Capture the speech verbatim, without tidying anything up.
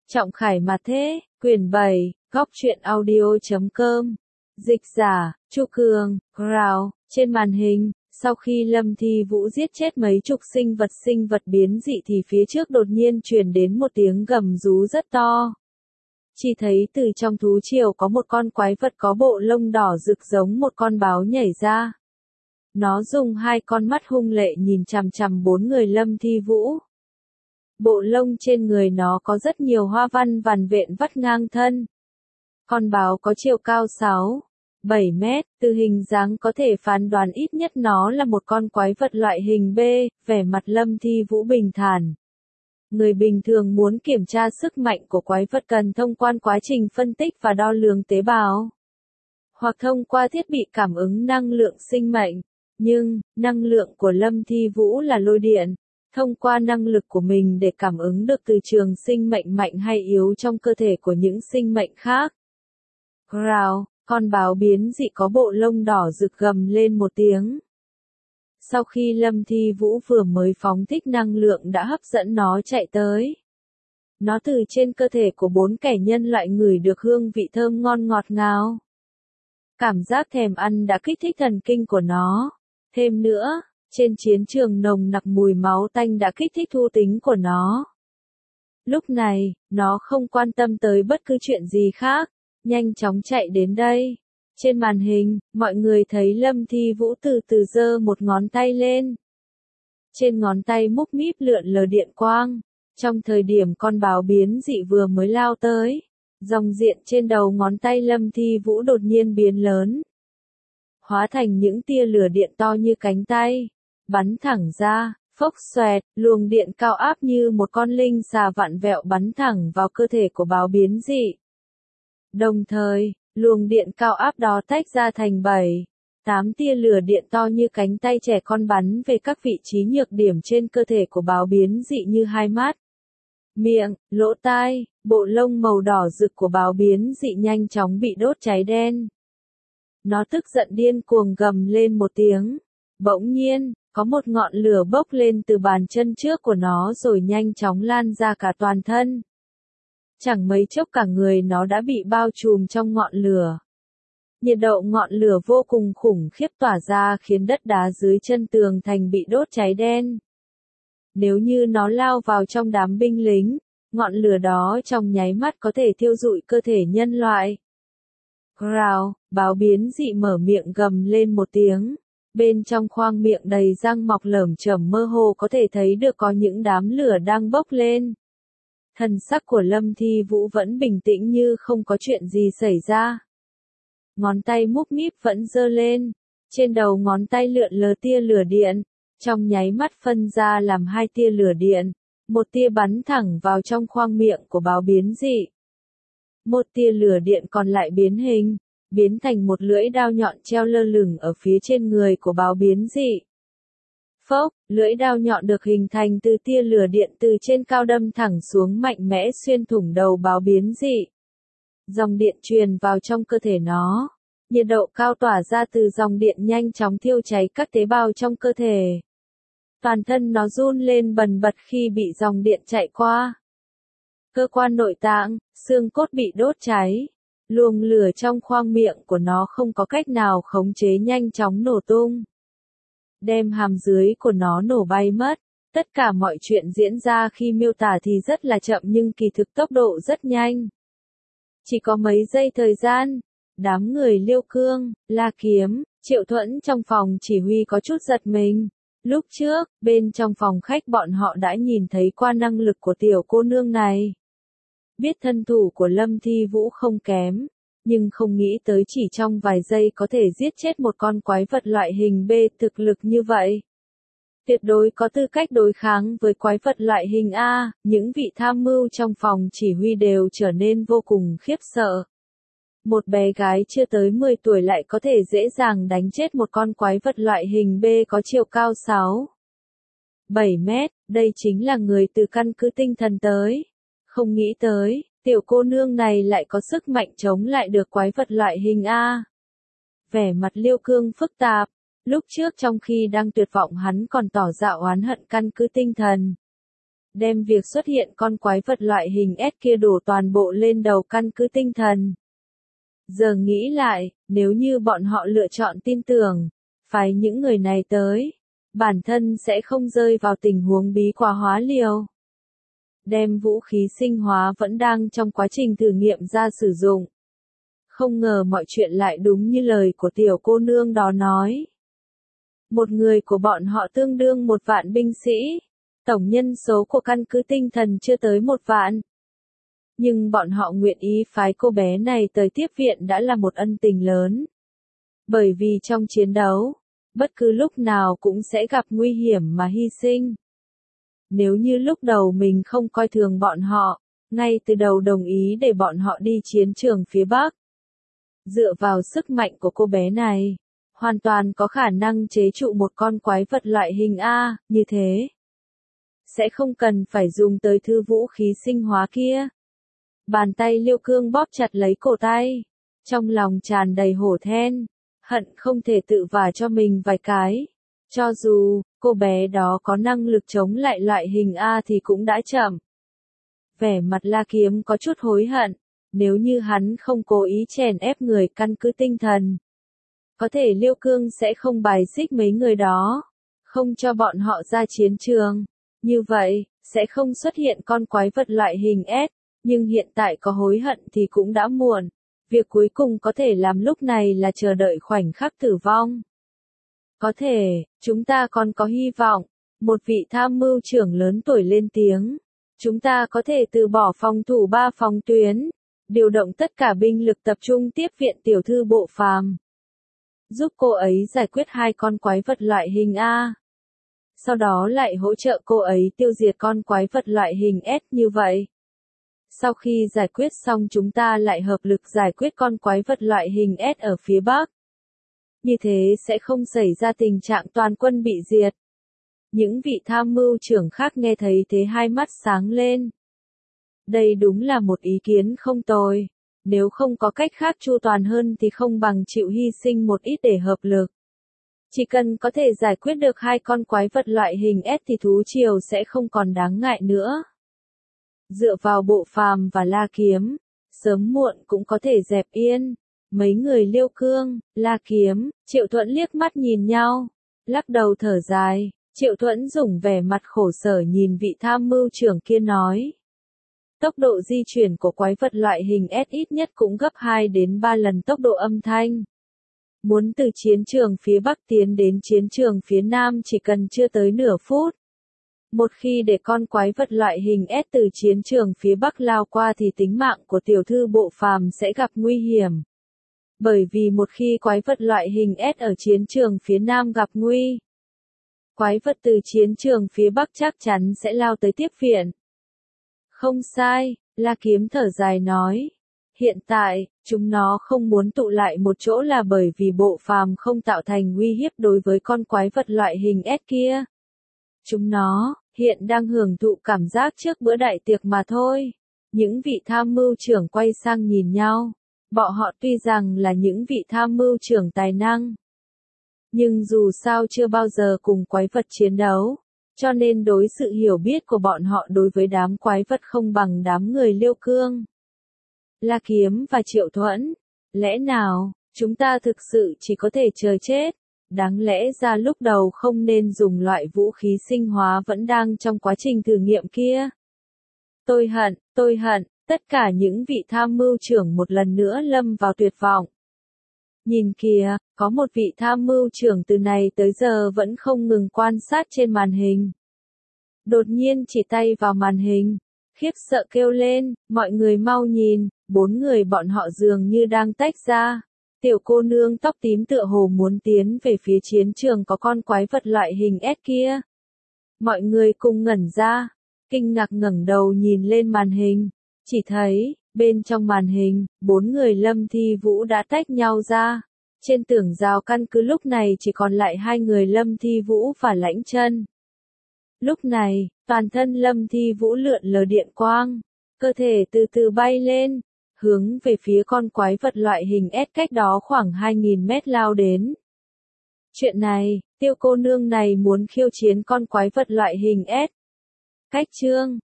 Trọng Khải mà thế, quyển bảy, góc truyện audio chấm com. Dịch giả, Chu Cường, Rào, trên màn hình, sau khi Lâm Thi Vũ giết chết mấy chục sinh vật sinh vật biến dị thì phía trước đột nhiên truyền đến một tiếng gầm rú rất to. Chỉ thấy từ trong thú triều có một con quái vật có bộ lông đỏ rực giống một con báo nhảy ra. Nó dùng hai con mắt hung lệ nhìn chằm chằm bốn người Lâm Thi Vũ. Bộ lông trên người nó có rất nhiều hoa văn vằn vện vắt ngang thân. Con báo có chiều cao sáu, bảy mét, từ hình dáng có thể phán đoán ít nhất nó là một con quái vật loại hình B, vẻ mặt Lâm Thi Vũ bình thản. Người bình thường muốn kiểm tra sức mạnh của quái vật cần thông qua quá trình phân tích và đo lường tế bào, hoặc thông qua thiết bị cảm ứng năng lượng sinh mệnh. Nhưng, năng lượng của Lâm Thi Vũ là lôi điện, thông qua năng lực của mình để cảm ứng được từ trường sinh mệnh mạnh hay yếu trong cơ thể của những sinh mệnh khác. Rào, con báo biến dị có bộ lông đỏ rực gầm lên một tiếng. Sau khi Lâm Thi Vũ vừa mới phóng thích năng lượng đã hấp dẫn nó chạy tới. Nó từ trên cơ thể của bốn kẻ nhân loại ngửi được hương vị thơm ngon ngọt ngào. Cảm giác thèm ăn đã kích thích thần kinh của nó. Thêm nữa, trên chiến trường nồng nặc mùi máu tanh đã kích thích thú tính của nó. Lúc này, nó không quan tâm tới bất cứ chuyện gì khác, nhanh chóng chạy đến đây. Trên màn hình, mọi người thấy Lâm Thi Vũ từ từ giơ một ngón tay lên. Trên ngón tay múc míp lượn lờ điện quang. Trong thời điểm con báo biến dị vừa mới lao tới, dòng diện trên đầu ngón tay Lâm Thi Vũ đột nhiên biến lớn, hóa thành những tia lửa điện to như cánh tay, bắn thẳng ra, phốc xoẹt, luồng điện cao áp như một con linh xà vặn vẹo bắn thẳng vào cơ thể của báo biến dị. Đồng thời, luồng điện cao áp đó tách ra thành bảy, tám tia lửa điện to như cánh tay trẻ con bắn về các vị trí nhược điểm trên cơ thể của báo biến dị như hai mắt, miệng, lỗ tai. Bộ lông màu đỏ rực của báo biến dị nhanh chóng bị đốt cháy đen. Nó tức giận điên cuồng gầm lên một tiếng. Bỗng nhiên, có một ngọn lửa bốc lên từ bàn chân trước của nó rồi nhanh chóng lan ra cả toàn thân. Chẳng mấy chốc cả người nó đã bị bao trùm trong ngọn lửa. Nhiệt độ ngọn lửa vô cùng khủng khiếp tỏa ra khiến đất đá dưới chân tường thành bị đốt cháy đen. Nếu như nó lao vào trong đám binh lính, ngọn lửa đó trong nháy mắt có thể thiêu rụi cơ thể nhân loại. Rào, báo biến dị mở miệng gầm lên một tiếng. Bên trong khoang miệng đầy răng mọc lởm chởm mơ hồ có thể thấy được có những đám lửa đang bốc lên. Thần sắc của Lâm Thi Vũ vẫn bình tĩnh như không có chuyện gì xảy ra. Ngón tay múc míp vẫn giơ lên. Trên đầu ngón tay lượn lờ tia lửa điện. Trong nháy mắt phân ra làm hai tia lửa điện. Một tia bắn thẳng vào trong khoang miệng của báo biến dị. Một tia lửa điện còn lại biến hình, biến thành một lưỡi đao nhọn treo lơ lửng ở phía trên người của báo biến dị. Phốc, lưỡi đao nhọn được hình thành từ tia lửa điện từ trên cao đâm thẳng xuống mạnh mẽ xuyên thủng đầu báo biến dị. Dòng điện truyền vào trong cơ thể nó. Nhiệt độ cao tỏa ra từ dòng điện nhanh chóng thiêu cháy các tế bào trong cơ thể. Toàn thân nó run lên bần bật khi bị dòng điện chạy qua. Cơ quan nội tạng, xương cốt bị đốt cháy. Luồng lửa trong khoang miệng của nó không có cách nào khống chế nhanh chóng nổ tung. Đem hàm dưới của nó nổ bay mất. Tất cả mọi chuyện diễn ra khi miêu tả thì rất là chậm nhưng kỳ thực tốc độ rất nhanh. Chỉ có mấy giây thời gian, đám người Liêu Cương, La Kiếm, Triệu Thuẫn trong phòng chỉ huy có chút giật mình. Lúc trước, bên trong phòng khách bọn họ đã nhìn thấy qua năng lực của tiểu cô nương này. Biết thân thủ của Lâm Thi Vũ không kém, nhưng không nghĩ tới chỉ trong vài giây có thể giết chết một con quái vật loại hình B thực lực như vậy. Tuyệt đối có tư cách đối kháng với quái vật loại hình A, những vị tham mưu trong phòng chỉ huy đều trở nên vô cùng khiếp sợ. Một bé gái chưa tới mười tuổi lại có thể dễ dàng đánh chết một con quái vật loại hình B có chiều cao sáu, bảy mét, đây chính là người từ căn cứ tinh thần tới. Không nghĩ tới, tiểu cô nương này lại có sức mạnh chống lại được quái vật loại hình A. Vẻ mặt Liêu Cương phức tạp, lúc trước trong khi đang tuyệt vọng hắn còn tỏ ra oán hận căn cứ tinh thần. đem việc xuất hiện con quái vật loại hình S kia đổ toàn bộ lên đầu căn cứ tinh thần. Giờ nghĩ lại, nếu như bọn họ lựa chọn tin tưởng, phái những người này tới, bản thân sẽ không rơi vào tình huống bí quá hóa liều. Đem vũ khí sinh hóa vẫn đang trong quá trình thử nghiệm ra sử dụng. Không ngờ mọi chuyện lại đúng như lời của tiểu cô nương đó nói. Một người của bọn họ tương đương một vạn binh sĩ, tổng nhân số của căn cứ tinh thần chưa tới một vạn. Nhưng bọn họ nguyện ý phái cô bé này tới tiếp viện đã là một ân tình lớn. Bởi vì trong chiến đấu, bất cứ lúc nào cũng sẽ gặp nguy hiểm mà hy sinh. Nếu như lúc đầu mình không coi thường bọn họ, ngay từ đầu đồng ý để bọn họ đi chiến trường phía Bắc. Dựa vào sức mạnh của cô bé này, hoàn toàn có khả năng chế trụ một con quái vật loại hình A, như thế. Sẽ không cần phải dùng tới thứ vũ khí sinh hóa kia. Bàn tay Liêu Cương bóp chặt lấy cổ tay, trong lòng tràn đầy hổ thẹn, hận không thể tự vả cho mình vài cái. Cho dù, cô bé đó có năng lực chống lại loại hình A thì cũng đã chậm. Vẻ mặt La Kiếm có chút hối hận, nếu như hắn không cố ý chèn ép người căn cứ tinh thần. Có thể Liêu Cương sẽ không bài xích mấy người đó, không cho bọn họ ra chiến trường. Như vậy, sẽ không xuất hiện con quái vật loại hình S, nhưng hiện tại có hối hận thì cũng đã muộn. Việc cuối cùng có thể làm lúc này là chờ đợi khoảnh khắc tử vong. Có thể, chúng ta còn có hy vọng. Một vị tham mưu trưởng lớn tuổi lên tiếng. Chúng ta có thể từ bỏ phòng thủ ba phòng tuyến, điều động tất cả binh lực tập trung tiếp viện tiểu thư Bộ Phàm, giúp cô ấy giải quyết hai con quái vật loại hình A. Sau đó lại hỗ trợ cô ấy tiêu diệt con quái vật loại hình S như vậy. Sau khi giải quyết xong chúng ta lại hợp lực giải quyết con quái vật loại hình S ở phía Bắc. Như thế sẽ không xảy ra tình trạng toàn quân bị diệt. Những vị tham mưu trưởng khác nghe thấy thế hai mắt sáng lên. Đây đúng là một ý kiến không tồi. Nếu không có cách khác chu toàn hơn thì không bằng chịu hy sinh một ít để hợp lực. Chỉ cần có thể giải quyết được hai con quái vật loại hình S thì thú triều sẽ không còn đáng ngại nữa. Dựa vào Bộ Phàm và La Kiếm, sớm muộn cũng có thể dẹp yên. Mấy người Liêu Cương, La Kiếm, Triệu Thuẫn liếc mắt nhìn nhau, lắc đầu thở dài. Triệu Thuẫn dùng vẻ mặt khổ sở nhìn vị tham mưu trưởng kia nói. Tốc độ di chuyển của quái vật loại hình S ít nhất cũng gấp hai đến ba lần tốc độ âm thanh. Muốn từ chiến trường phía Bắc tiến đến chiến trường phía Nam chỉ cần chưa tới nửa phút. Một khi để con quái vật loại hình S từ chiến trường phía Bắc lao qua thì tính mạng của tiểu thư Bộ Phàm sẽ gặp nguy hiểm. Bởi vì một khi quái vật loại hình S ở chiến trường phía Nam gặp nguy, quái vật từ chiến trường phía Bắc chắc chắn sẽ lao tới tiếp viện. Không sai, La Kiếm thở dài nói. Hiện tại, chúng nó không muốn tụ lại một chỗ là bởi vì Bộ Phàm không tạo thành uy hiếp đối với con quái vật loại hình S kia. Chúng nó, hiện đang hưởng thụ cảm giác trước bữa đại tiệc mà thôi. Những vị tham mưu trưởng quay sang nhìn nhau. Bọn họ tuy rằng là những vị tham mưu trưởng tài năng. Nhưng dù sao chưa bao giờ cùng quái vật chiến đấu. Cho nên đối sự hiểu biết của bọn họ đối với đám quái vật không bằng đám người Liêu Cương, La Kiếm và Triệu Thuẫn. Lẽ nào, chúng ta thực sự chỉ có thể chờ chết? Đáng lẽ ra lúc đầu không nên dùng loại vũ khí sinh hóa vẫn đang trong quá trình thử nghiệm kia. Tôi hận, tôi hận, tất cả những vị tham mưu trưởng một lần nữa lâm vào tuyệt vọng. Nhìn kìa, có một vị tham mưu trưởng từ này tới giờ vẫn không ngừng quan sát trên màn hình. Đột nhiên chỉ tay vào màn hình, khiếp sợ kêu lên, mọi người mau nhìn, bốn người bọn họ dường như đang tách ra. Tiểu cô nương tóc tím tựa hồ muốn tiến về phía chiến trường có con quái vật loại hình S kia. Mọi người cùng ngẩn ra, kinh ngạc ngẩng đầu nhìn lên màn hình, chỉ thấy, bên trong màn hình, bốn người Lâm Thi Vũ đã tách nhau ra. Trên tường rào căn cứ lúc này chỉ còn lại hai người Lâm Thi Vũ và Lãnh Chân. Lúc này, toàn thân Lâm Thi Vũ lượn lờ điện quang, cơ thể từ từ bay lên, hướng về phía con quái vật loại hình S cách đó khoảng hai nghìn mét lao đến. Chuyện này, tiêu cô nương này muốn khiêu chiến con quái vật loại hình S. Cách chương